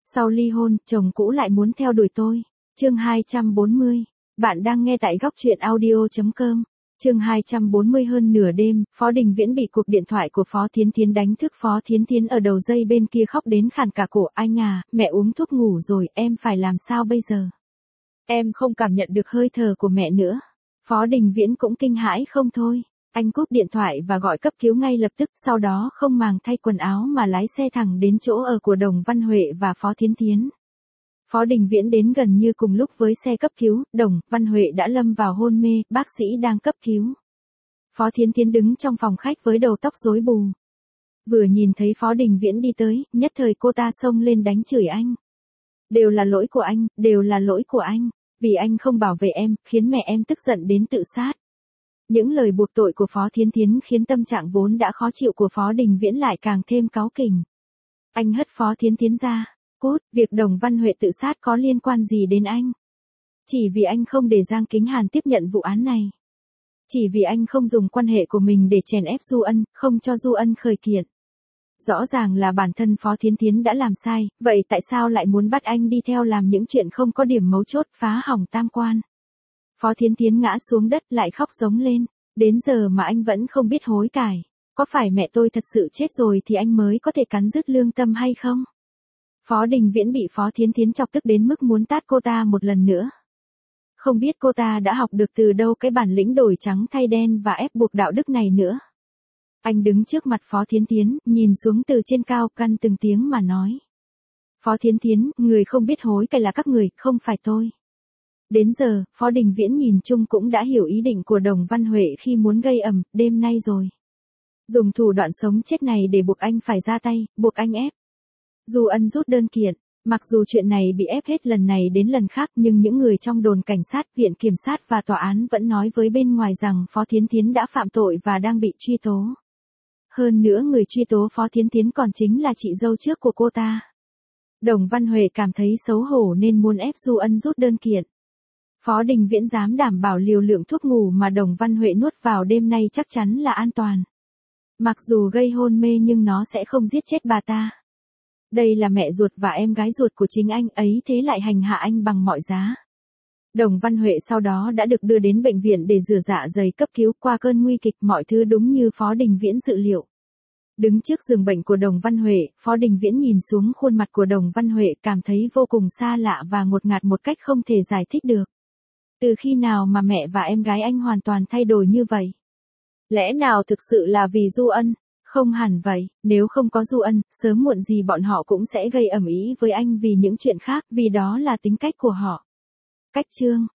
Sau ly hôn, chồng cũ lại muốn theo đuổi tôi. Chương 240. Bạn đang nghe tại góc truyện audio.com. Chương 240. Hơn nửa đêm, Phó Đình Viễn bị cuộc điện thoại của Phó Thiến Thiến đánh thức. Phó Thiến Thiến ở đầu dây bên kia khóc đến khàn cả cổ. Anh à, mẹ uống thuốc ngủ rồi, em phải làm sao bây giờ? Em không cảm nhận được hơi thở của mẹ nữa. Phó Đình Viễn cũng kinh hãi không thôi. Anh cúp điện thoại và gọi cấp cứu ngay lập tức, sau đó không màng thay quần áo mà lái xe thẳng đến chỗ ở của Đồng Văn Huệ và Phó Thiến Thiến. Phó Đình Viễn đến gần như cùng lúc với xe cấp cứu, Đồng Văn Huệ đã lâm vào hôn mê, bác sĩ đang cấp cứu. Phó Thiến Thiến đứng trong phòng khách với đầu tóc rối bù. Vừa nhìn thấy Phó Đình Viễn đi tới, nhất thời cô ta xông lên đánh chửi anh. Đều là lỗi của anh, đều là lỗi của anh, vì anh không bảo vệ em, khiến mẹ em tức giận đến tự sát. Những lời buộc tội của Phó Thiến Thiến khiến tâm trạng vốn đã khó chịu của Phó Đình Viễn lại càng thêm cáu kỉnh. Anh hất Phó Thiến Thiến ra. Cút, việc Đồng Văn Huệ tự sát có liên quan gì đến anh? Chỉ vì anh không để Giang Kính Hàn tiếp nhận vụ án này. Chỉ vì anh không dùng quan hệ của mình để chèn ép Du Ân, không cho Du Ân khởi kiện. Rõ ràng là bản thân Phó Thiến Thiến đã làm sai, vậy tại sao lại muốn bắt anh đi theo làm những chuyện không có điểm mấu chốt, phá hỏng tam quan? Phó Thiến Thiến ngã xuống đất lại khóc giống lên. Đến giờ mà anh vẫn không biết hối cải. Có phải mẹ tôi thật sự chết rồi thì anh mới có thể cắn rứt lương tâm hay không? Phó Đình Viễn bị Phó Thiến Thiến chọc tức đến mức muốn tát cô ta một lần nữa. Không biết cô ta đã học được từ đâu cái bản lĩnh đổi trắng thay đen và ép buộc đạo đức này nữa. Anh đứng trước mặt Phó Thiến Thiến, nhìn xuống từ trên cao, căn từng tiếng mà nói. Phó Thiến Thiến, người không biết hối cải là các người, không phải tôi. Đến giờ, Phó Đình Viễn nhìn chung cũng đã hiểu ý định của Đồng Văn Huệ khi muốn gây ầm, đêm nay rồi. Dùng thủ đoạn sống chết này để buộc anh phải ra tay, buộc anh ép. Du Ân rút đơn kiện, mặc dù chuyện này bị ép hết lần này đến lần khác nhưng những người trong đồn cảnh sát, viện kiểm sát và tòa án vẫn nói với bên ngoài rằng Phó Thiến Thiến đã phạm tội và đang bị truy tố. Hơn nữa người truy tố Phó Thiến Thiến còn chính là chị dâu trước của cô ta. Đồng Văn Huệ cảm thấy xấu hổ nên muốn ép Du Ân rút đơn kiện. Phó Đình Viễn dám đảm bảo liều lượng thuốc ngủ mà Đồng Văn Huệ nuốt vào đêm nay chắc chắn là an toàn. Mặc dù gây hôn mê nhưng nó sẽ không giết chết bà ta. Đây là mẹ ruột và em gái ruột của chính anh ấy, thế lại hành hạ anh bằng mọi giá. Đồng Văn Huệ sau đó đã được đưa đến bệnh viện để rửa dạ dày cấp cứu. Qua cơn nguy kịch, mọi thứ đúng như Phó Đình Viễn dự liệu. Đứng trước giường bệnh của Đồng Văn Huệ, Phó Đình Viễn nhìn xuống khuôn mặt của Đồng Văn Huệ, cảm thấy vô cùng xa lạ và ngột ngạt một cách không thể giải thích được. Từ khi nào mà mẹ và em gái anh hoàn toàn thay đổi như vậy? Lẽ nào thực sự là vì Du Ân? Không hẳn vậy, nếu không có Du Ân, sớm muộn gì bọn họ cũng sẽ gây ầm ĩ với anh vì những chuyện khác, vì đó là tính cách của họ. Cách chương